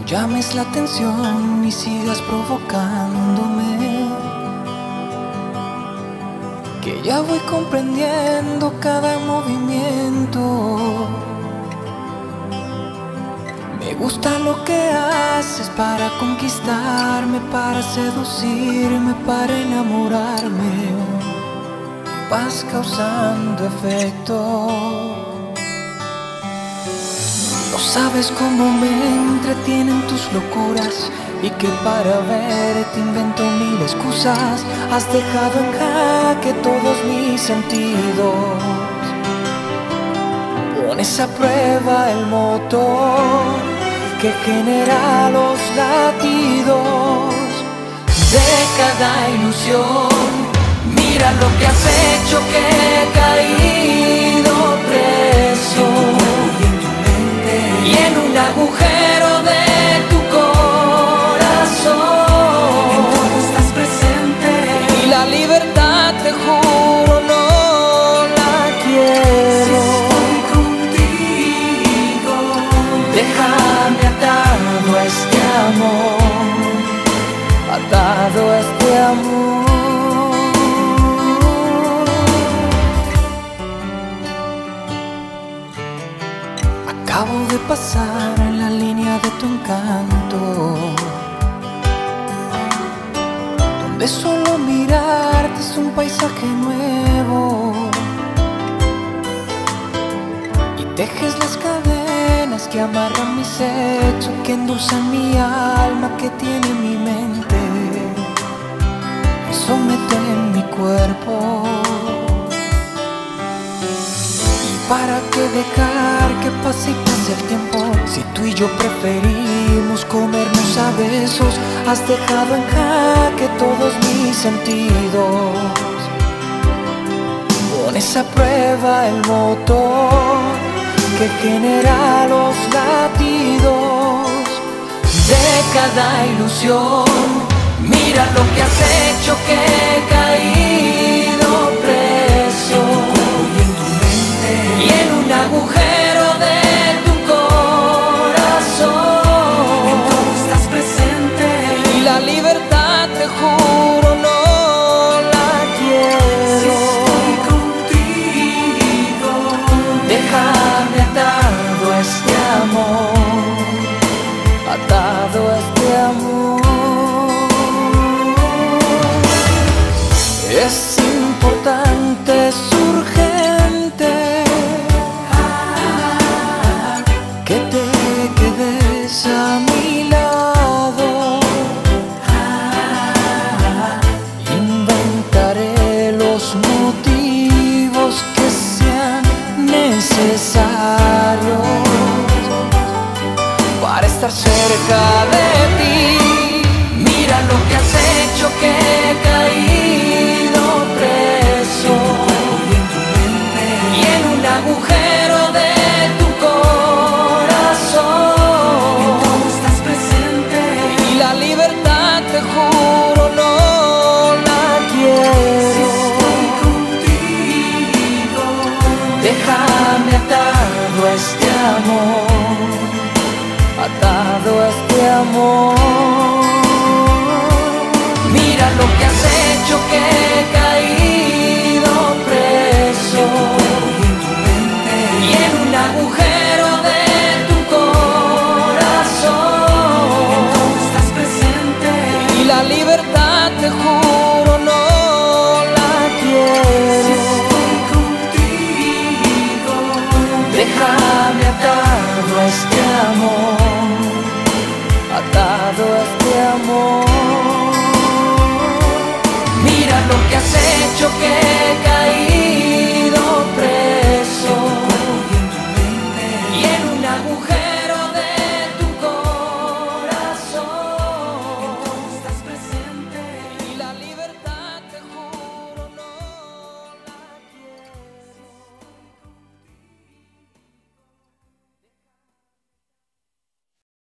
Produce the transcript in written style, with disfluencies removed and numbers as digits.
llames la atención y sigas provocándome, que ya voy comprendiendo cada movimiento. Me gusta lo que haces para conquistarme, para seducirme, para enamorarme. Vas causando efecto. No sabes cómo me entretienen tus locuras y que para verte invento mil excusas. Has dejado en jaque todos mis sentidos. Pones a prueba el motor que genera los latidos de cada ilusión. Mira lo que has hecho, que he caído preso y en un agujero de tu corazón. En todo estás presente y la libertad, te juro, no la quiero. Si estoy contigo, Déjame atado a este amor, atado a este amor. Acabo de pasar en la línea de tu encanto, donde solo mirarte es un paisaje nuevo, y tejes las cadenas que amarran mi sexo, que endulzan mi alma, que tiene mi mente, que someten mi cuerpo. ¿Para qué dejar que pase y pase el tiempo? Si tú y yo preferimos comernos a besos. Has dejado en jaque todos mis sentidos. Pones a prueba el motor que genera los latidos de cada ilusión. Mira lo que has hecho, que he caído preso y en un agujero de tu corazón. en todo estás presente Y la libertad, te juro, no la quiero. Si estoy contigo, Déjame atado a este amor, atado a este amor. Es importante, es urgente que te quedes a mi lado. Inventaré los motivos que sean necesarios para estar cerca de ti. Mira lo que has hecho, que he caído preso y en un agujero de tu corazón. en todo estás presente Y la libertad, te juro, no la Si quiero. estoy contigo, Déjame atado a este amor, atado a este amor. Mira lo que has hecho, que